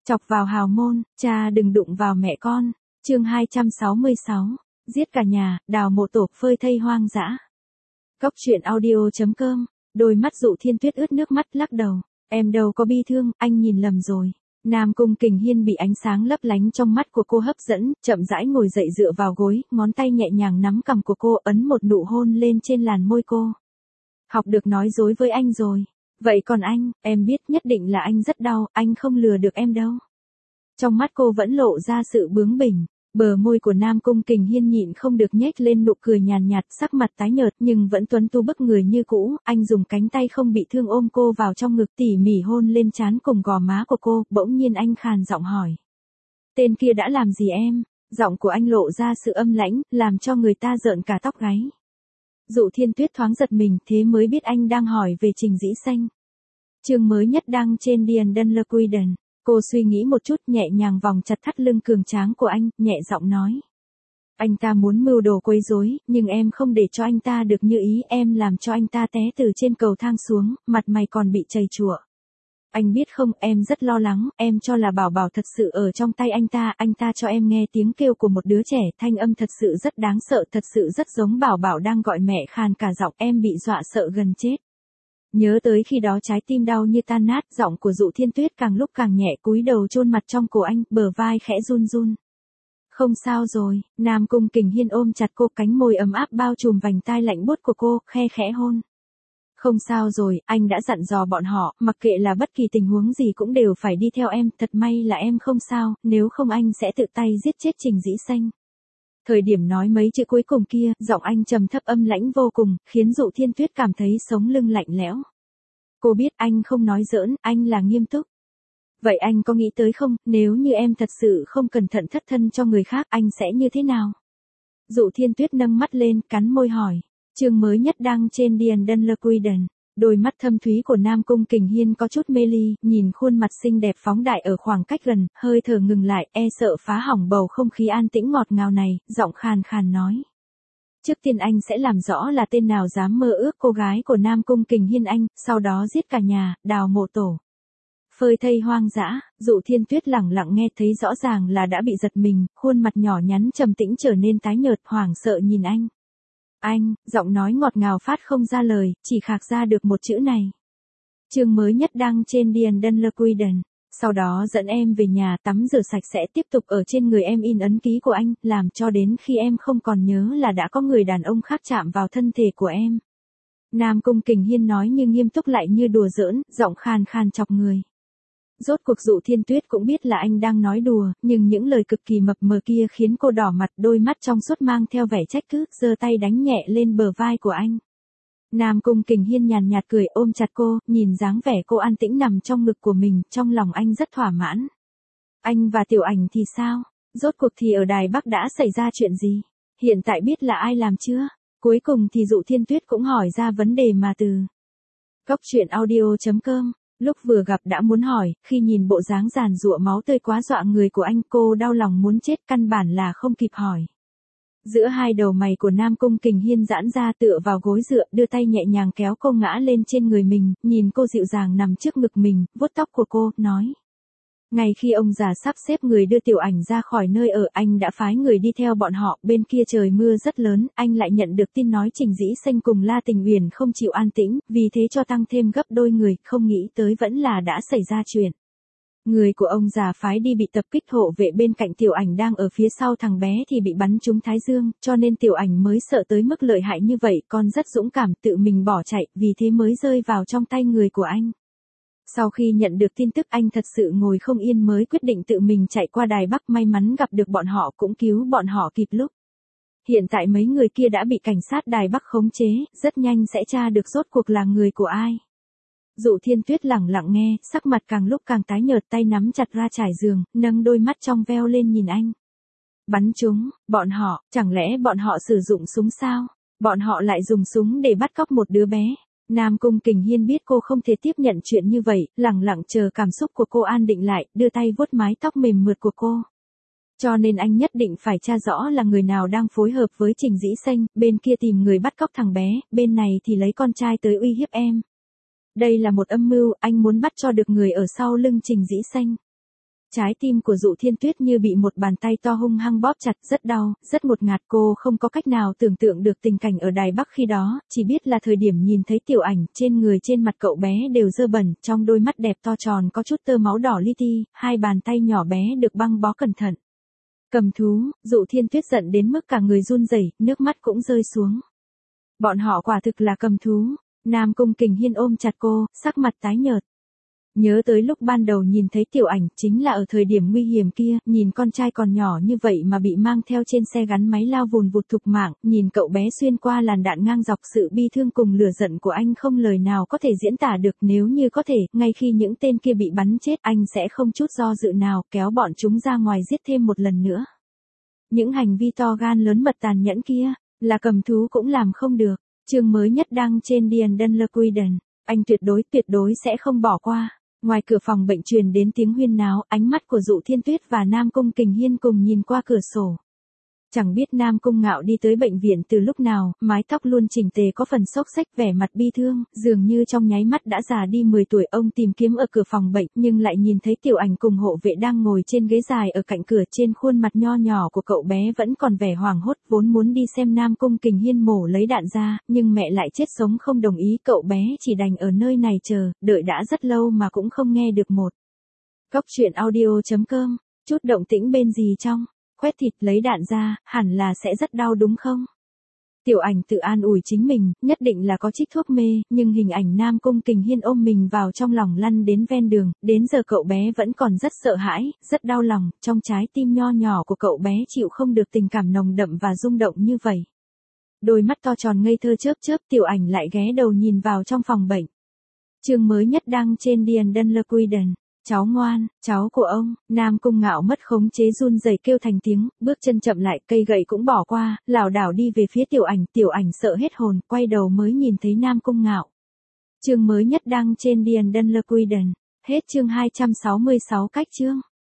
Chọc vào hào môn, cha đừng đụng vào mẹ con. Chương 266. Giết cả nhà, đào mộ tổ phơi thây hoang dã. Cốc truyện audio.com. Đôi mắt Dụ Thiên Tuyết ướt nước mắt lắc đầu. Em đâu có bi thương, anh nhìn lầm rồi. Nam Cung Kình Hiên bị ánh sáng lấp lánh trong mắt của cô hấp dẫn, chậm rãi ngồi dậy dựa vào gối, ngón tay nhẹ nhàng nắm cằm của cô, ấn một nụ hôn lên trên làn môi cô. Học được nói dối với anh rồi. Vậy còn anh, em biết nhất định là anh rất đau, anh không lừa được em đâu. Trong mắt cô vẫn lộ ra sự bướng bỉnh. Bờ môi của Nam Cung Kình Hiên nhịn không được nhếch lên nụ cười nhàn nhạt, sắc mặt tái nhợt nhưng vẫn tuấn tu bức người như cũ. Anh dùng cánh tay không bị thương ôm cô vào trong ngực, tỉ mỉ hôn lên trán cùng gò má của cô. Bỗng nhiên anh khàn giọng hỏi: tên kia đã làm gì em? Giọng của anh lộ ra sự âm lãnh, làm cho người ta rợn cả tóc gáy. Dụ Thiên Tuyết thoáng giật mình, thế mới biết anh đang hỏi về Trình Dĩ Xanh. Chương mới nhất đăng trên Điền Đân Lơ Quy Đần. Cô suy nghĩ một chút, nhẹ nhàng vòng chặt thắt lưng cường tráng của anh, nhẹ giọng nói: anh ta muốn mưu đồ quấy rối, nhưng em không để cho anh ta được như ý, em làm cho anh ta té từ trên cầu thang xuống, mặt mày còn bị chảy chùa. Anh biết không, em rất lo lắng, em cho là Bảo Bảo thật sự ở trong tay anh ta cho em nghe tiếng kêu của một đứa trẻ, thanh âm thật sự rất đáng sợ, thật sự rất giống Bảo Bảo đang gọi mẹ, khàn cả giọng, em bị dọa sợ gần chết. Nhớ tới khi đó trái tim đau như tan nát, giọng của Dụ Thiên Tuyết càng lúc càng nhẹ, cúi đầu chôn mặt trong cổ anh, bờ vai khẽ run run. Không sao rồi, Nam Cung Kình Hiên ôm chặt cô, cánh môi ấm áp bao trùm vành tai lạnh buốt của cô, khe khẽ hôn. Không sao rồi, anh đã dặn dò bọn họ, mặc kệ là bất kỳ tình huống gì cũng đều phải đi theo em, thật may là em không sao, nếu không anh sẽ tự tay giết chết Trình Dĩ Xanh. Thời điểm nói mấy chữ cuối cùng kia, giọng anh trầm thấp âm lãnh vô cùng, khiến Dụ Thiên Tuyết cảm thấy sống lưng lạnh lẽo. Cô biết anh không nói giỡn, anh là nghiêm túc. Vậy anh có nghĩ tới không, nếu như em thật sự không cẩn thận thất thân cho người khác, anh sẽ như thế nào? Dụ Thiên Tuyết nâng mắt lên, cắn môi hỏi. Chương mới nhất đăng trên Điền Đân Lơ Quy Đần. Đôi mắt thâm thúy của Nam Cung Kình Hiên có chút mê ly, nhìn khuôn mặt xinh đẹp phóng đại ở khoảng cách gần, hơi thở ngừng lại, e sợ phá hỏng bầu không khí an tĩnh ngọt ngào này, giọng khàn khàn nói. Trước tiên anh sẽ làm rõ là tên nào dám mơ ước cô gái của Nam Cung Kình Hiên anh, sau đó giết cả nhà, đào mộ tổ. Phơi thây hoang dã, Dụ Thiên Tuyết lẳng lặng nghe, thấy rõ ràng là đã bị giật mình, khuôn mặt nhỏ nhắn trầm tĩnh trở nên tái nhợt, hoảng sợ nhìn anh. Anh, giọng nói ngọt ngào phát không ra lời, chỉ khạc ra được một chữ này. Chương mới nhất đăng trên Điền Đân Lơ Quy Đần. Sau đó dẫn em về nhà tắm rửa sạch sẽ, tiếp tục ở trên người em in ấn ký của anh, làm cho đến khi em không còn nhớ là đã có người đàn ông khác chạm vào thân thể của em. Nam Cung Kình Hiên nói như nghiêm túc lại như đùa giỡn, giọng khàn khàn chọc người. Rốt cuộc Dụ Thiên Tuyết cũng biết là anh đang nói đùa, nhưng những lời cực kỳ mập mờ kia khiến cô đỏ mặt, đôi mắt trong suốt mang theo vẻ trách cứ, giơ tay đánh nhẹ lên bờ vai của anh. Nam Cung Kình Hiên nhàn nhạt cười, ôm chặt cô, nhìn dáng vẻ cô an tĩnh nằm trong ngực của mình, trong lòng anh rất thỏa mãn. Anh và Tiểu Ảnh thì sao? Rốt cuộc thì ở Đài Bắc đã xảy ra chuyện gì? Hiện tại biết là ai làm chưa? Cuối cùng thì Dụ Thiên Tuyết cũng hỏi ra vấn đề mà từ Cốc truyện audio.com. Lúc vừa gặp đã muốn hỏi, khi nhìn bộ dáng giàn giụa máu tươi quá dọa người của anh, cô đau lòng muốn chết, căn bản là không kịp hỏi. Giữa hai đầu mày của Nam Cung Kình Hiên giãn ra, tựa vào gối dựa, đưa tay nhẹ nhàng kéo cô ngã lên trên người mình, nhìn cô dịu dàng nằm trước ngực mình, vuốt tóc của cô, nói. Ngay khi ông già sắp xếp người đưa Tiểu Ảnh ra khỏi nơi ở, anh đã phái người đi theo bọn họ, bên kia trời mưa rất lớn, anh lại nhận được tin nói Trình Dĩ Xanh cùng La Tình Uyển không chịu an tĩnh, vì thế cho tăng thêm gấp đôi người, không nghĩ tới vẫn là đã xảy ra chuyện. Người của ông già phái đi bị tập kích, hộ vệ bên cạnh Tiểu Ảnh đang ở phía sau thằng bé thì bị bắn trúng thái dương, cho nên Tiểu Ảnh mới sợ tới mức lợi hại như vậy, con rất dũng cảm, tự mình bỏ chạy, vì thế mới rơi vào trong tay người của anh. Sau khi nhận được tin tức, anh thật sự ngồi không yên mới quyết định tự mình chạy qua Đài Bắc, may mắn gặp được bọn họ cũng cứu bọn họ kịp lúc. Hiện tại mấy người kia đã bị cảnh sát Đài Bắc khống chế, rất nhanh sẽ tra được rốt cuộc là người của ai. Dụ Thiên Tuyết lẳng lặng nghe, sắc mặt càng lúc càng tái nhợt, tay nắm chặt ra trải giường, nâng đôi mắt trong veo lên nhìn anh. Bắn chúng, bọn họ, chẳng lẽ bọn họ sử dụng súng sao? Bọn họ lại dùng súng để bắt cóc một đứa bé. Nam Cung Kình Hiên biết cô không thể tiếp nhận chuyện như vậy, lẳng lặng chờ cảm xúc của cô an định lại, đưa tay vuốt mái tóc mềm mượt của cô. Cho nên anh nhất định phải tra rõ là người nào đang phối hợp với Trình Dĩ Xanh, bên kia tìm người bắt cóc thằng bé, bên này thì lấy con trai tới uy hiếp em. Đây là một âm mưu, anh muốn bắt cho được người ở sau lưng Trình Dĩ Xanh. Trái tim của Dụ Thiên Tuyết như bị một bàn tay to hung hăng bóp chặt, rất đau, rất ngột ngạt. Cô không có cách nào tưởng tượng được tình cảnh ở Đài Bắc khi đó, chỉ biết là thời điểm nhìn thấy Tiểu Ảnh, trên người trên mặt cậu bé đều dơ bẩn, trong đôi mắt đẹp to tròn có chút tơ máu đỏ li ti, hai bàn tay nhỏ bé được băng bó cẩn thận. Cầm thú, Dụ Thiên Tuyết giận đến mức cả người run rẩy, nước mắt cũng rơi xuống. Bọn họ quả thực là cầm thú. Nam Cung Kình Hiên ôm chặt cô, sắc mặt tái nhợt. Nhớ tới lúc ban đầu nhìn thấy Tiểu Ảnh, chính là ở thời điểm nguy hiểm kia, nhìn con trai còn nhỏ như vậy mà bị mang theo trên xe gắn máy lao vùn vụt thục mạng, nhìn cậu bé xuyên qua làn đạn ngang dọc, sự bi thương cùng lửa giận của anh không lời nào có thể diễn tả được. Nếu như có thể, ngay khi những tên kia bị bắn chết, anh sẽ không chút do dự nào kéo bọn chúng ra ngoài giết thêm một lần nữa. Những hành vi to gan lớn mật tàn nhẫn kia, là cầm thú cũng làm không được. Chương mới nhất đăng trên Điền Đân Lơ Quy Đần, anh tuyệt đối sẽ không bỏ qua. Ngoài cửa phòng bệnh truyền đến tiếng huyên náo, ánh mắt của Dụ Thiên Tuyết và Nam Cung Kình Hiên cùng nhìn qua cửa sổ. Chẳng biết Nam Cung Ngạo đi tới bệnh viện từ lúc nào, mái tóc luôn chỉnh tề có phần xốc xếch, vẻ mặt bi thương, dường như trong nháy mắt đã già đi 10 tuổi. Ông tìm kiếm ở cửa phòng bệnh, nhưng lại nhìn thấy Tiểu Ảnh cùng hộ vệ đang ngồi trên ghế dài ở cạnh cửa, trên khuôn mặt nho nhỏ của cậu bé vẫn còn vẻ hoảng hốt, vốn muốn đi xem Nam Cung Kình Hiên mổ lấy đạn ra, nhưng mẹ lại chết sống không đồng ý, cậu bé chỉ đành ở nơi này chờ, đợi đã rất lâu mà cũng không nghe được một. Góc truyện audio.com, chút động tĩnh bên gì trong. Khoét thịt lấy đạn ra, hẳn là sẽ rất đau đúng không? Tiểu Ảnh tự an ủi chính mình, nhất định là có trích thuốc mê, nhưng hình ảnh Nam Cung Kình Hiên ôm mình vào trong lòng lăn đến ven đường, đến giờ cậu bé vẫn còn rất sợ hãi, rất đau lòng, trong trái tim nho nhỏ của cậu bé chịu không được tình cảm nồng đậm và rung động như vậy. Đôi mắt to tròn ngây thơ chớp chớp, Tiểu Ảnh lại ghé đầu nhìn vào trong phòng bệnh. Chương mới nhất đăng trên Điền Đân Lơ Quy Đần. Cháu ngoan, cháu của ông. Nam Cung Ngạo mất khống chế run rẩy kêu thành tiếng, bước chân chậm lại, cây gậy cũng bỏ qua, lảo đảo đi về phía Tiểu Ảnh. Tiểu Ảnh sợ hết hồn, quay đầu mới nhìn thấy Nam Cung Ngạo. Chương mới nhất đăng trên Điền Đân Lơ Quy Đần. Hết chương 266 cách chương.